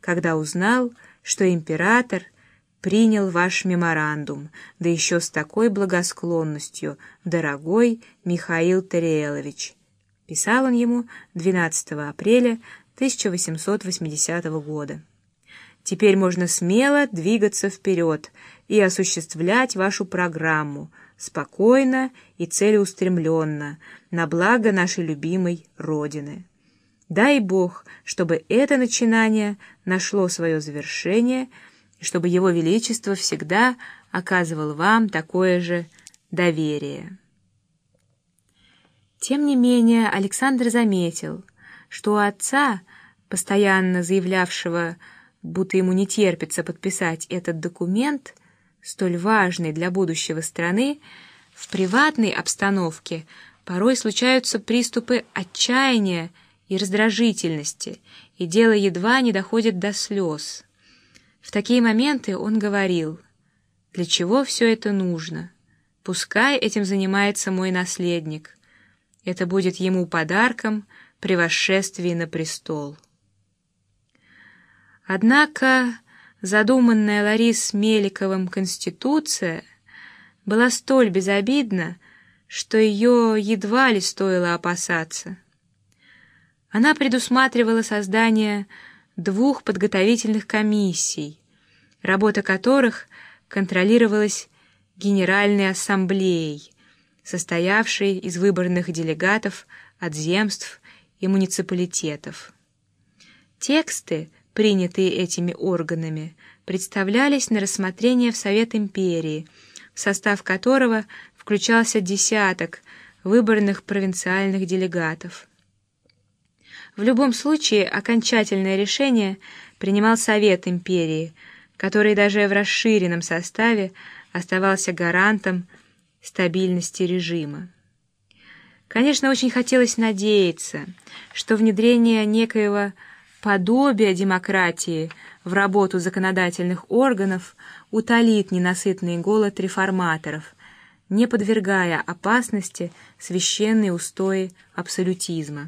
когда узнал, что император принял ваш меморандум, да еще с такой благосклонностью, дорогой Михаил Тариэлович. Писал он ему 12 апреля 1880 года. Теперь можно смело двигаться вперед и осуществлять вашу программу спокойно и целеустремленно на благо нашей любимой Родины. Дай Бог, чтобы это начинание нашло свое завершение, и чтобы Его Величество всегда оказывал вам такое же доверие. Тем не менее, Александр заметил, что у отца, постоянно заявлявшего, будто ему не терпится подписать этот документ, столь важный для будущего страны, в приватной обстановке порой случаются приступы отчаяния и раздражительности, и дело едва не доходит до слез. В такие моменты он говорил: «Для чего все это нужно? Пускай этим занимается мой наследник. Это будет ему подарком при восшествии на престол». Однако задуманная Ларисой Меликовым Конституция была столь безобидна, что ее едва ли стоило опасаться. Она предусматривала создание 2 подготовительных комиссий, работа которых контролировалась Генеральной Ассамблеей, состоявшей из выборных делегатов от земств и муниципалитетов. Тексты, принятые этими органами, представлялись на рассмотрение в Совет Империи, в состав которого включался десяток выборных провинциальных делегатов. В любом случае окончательное решение принимал Совет Империи, который даже в расширенном составе оставался гарантом стабильности режима. Конечно, очень хотелось надеяться, что внедрение некоего подобия демократии в работу законодательных органов утолит ненасытный голод реформаторов, не подвергая опасности священные устои абсолютизма.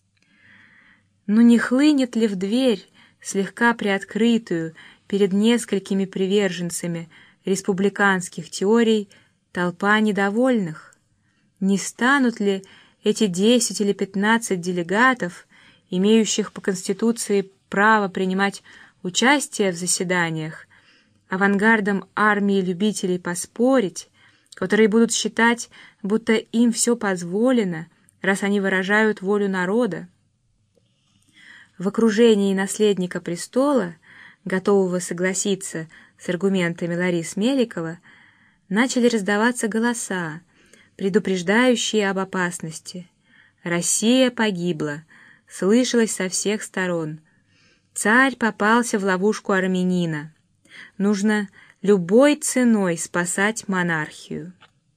Но не хлынет ли в дверь, слегка приоткрытую перед несколькими приверженцами республиканских теорий, толпа недовольных? Не станут ли эти 10 или 15 делегатов, имеющих по Конституции право принимать участие в заседаниях, авангардом армии любителей поспорить, которые будут считать, будто им все позволено, раз они выражают волю народа? В окружении наследника престола, готового согласиться с аргументами Ларисы Меликовой, начали раздаваться голоса, предупреждающие об опасности. Россия погибла, слышалось со всех сторон. Царь попался в ловушку армянина. Нужно любой ценой спасать монархию.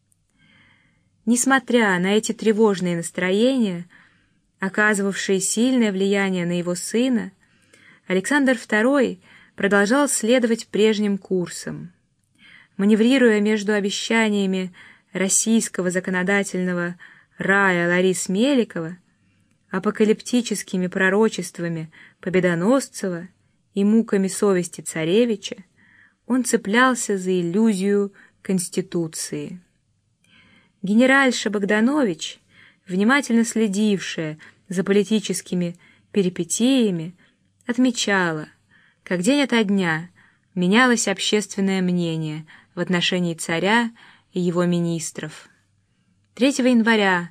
Несмотря на эти тревожные настроения, оказывавшие сильное влияние на его сына, Александр II продолжал следовать прежним курсом. Маневрируя между обещаниями российского законодательного рая Ларисы Меликовой, апокалиптическими пророчествами Победоносцева и муками совести царевича, он цеплялся за иллюзию Конституции. Генеральша Богданович, внимательно следившая за политическими перипетиями, отмечала, как день ото дня менялось общественное мнение в отношении царя и его министров. 3 января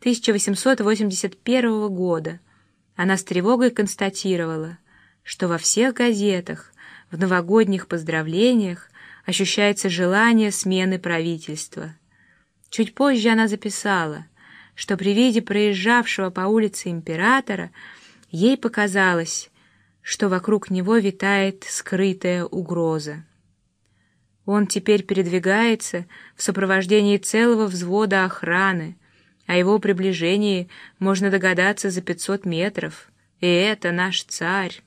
1881 года она с тревогой констатировала, что во всех газетах в новогодних поздравлениях ощущается желание смены правительства. Чуть позже она записала, что при виде проезжавшего по улице императора ей показалось, что вокруг него витает скрытая угроза. Он теперь передвигается в сопровождении целого взвода охраны, о его приближении можно догадаться за 500 метров, и это наш царь.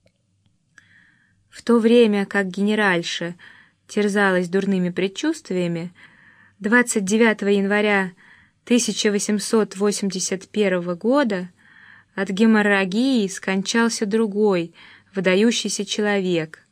В то время как генеральша терзалась дурными предчувствиями, 29 января 1881 года от геморрагии скончался другой выдающийся человек,